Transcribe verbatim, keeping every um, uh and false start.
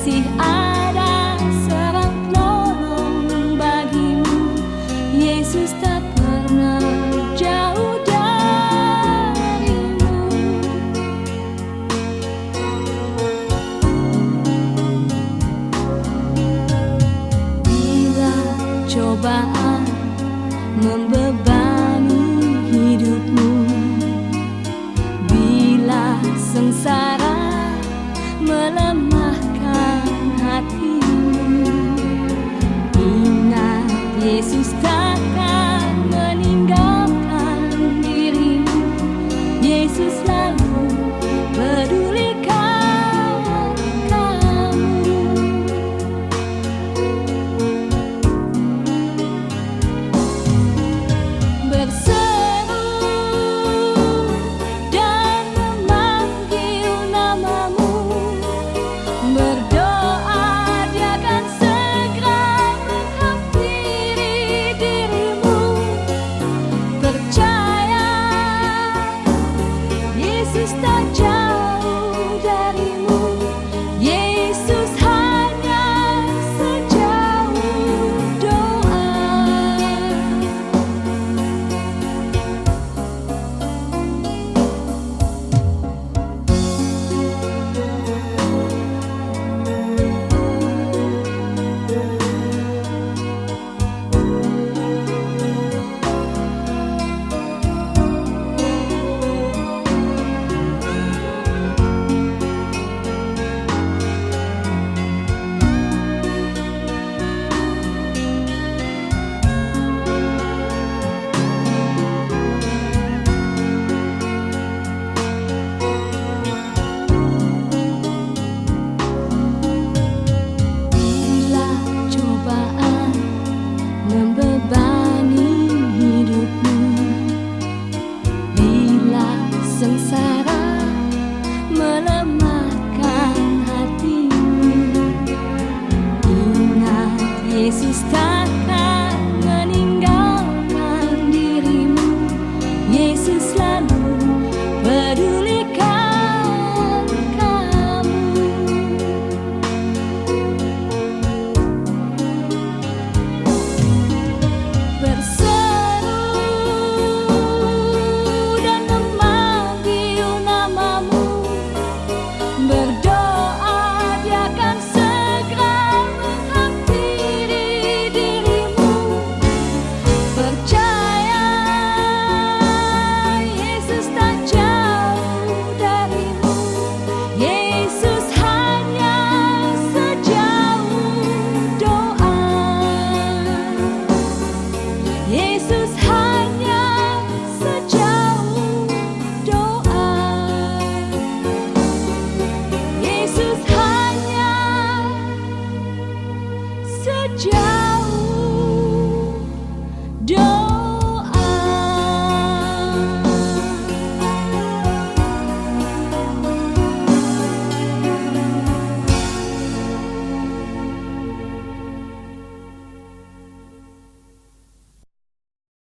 masih ada seorang penolong bagimu. Yesus tak pernah jauh darimu. Bila cobaan membebani hidupmu, bila sengsara melemahkan hatimu, ingat Yesus takkan meninggalkan dirimu. Yesus selalu pedulikan kamu. Berseru dan memanggil namamu, berdoa Dia akan segera menghampiri dirimu. Percaya Yesus tak jauh darimu. Yesus hanya sejauh doa. Bila cobaan membebani hidupmu, bila sengsara melemahkan hatimu, ingat Yesus takkan meninggalkan dirimu. Yesus selalu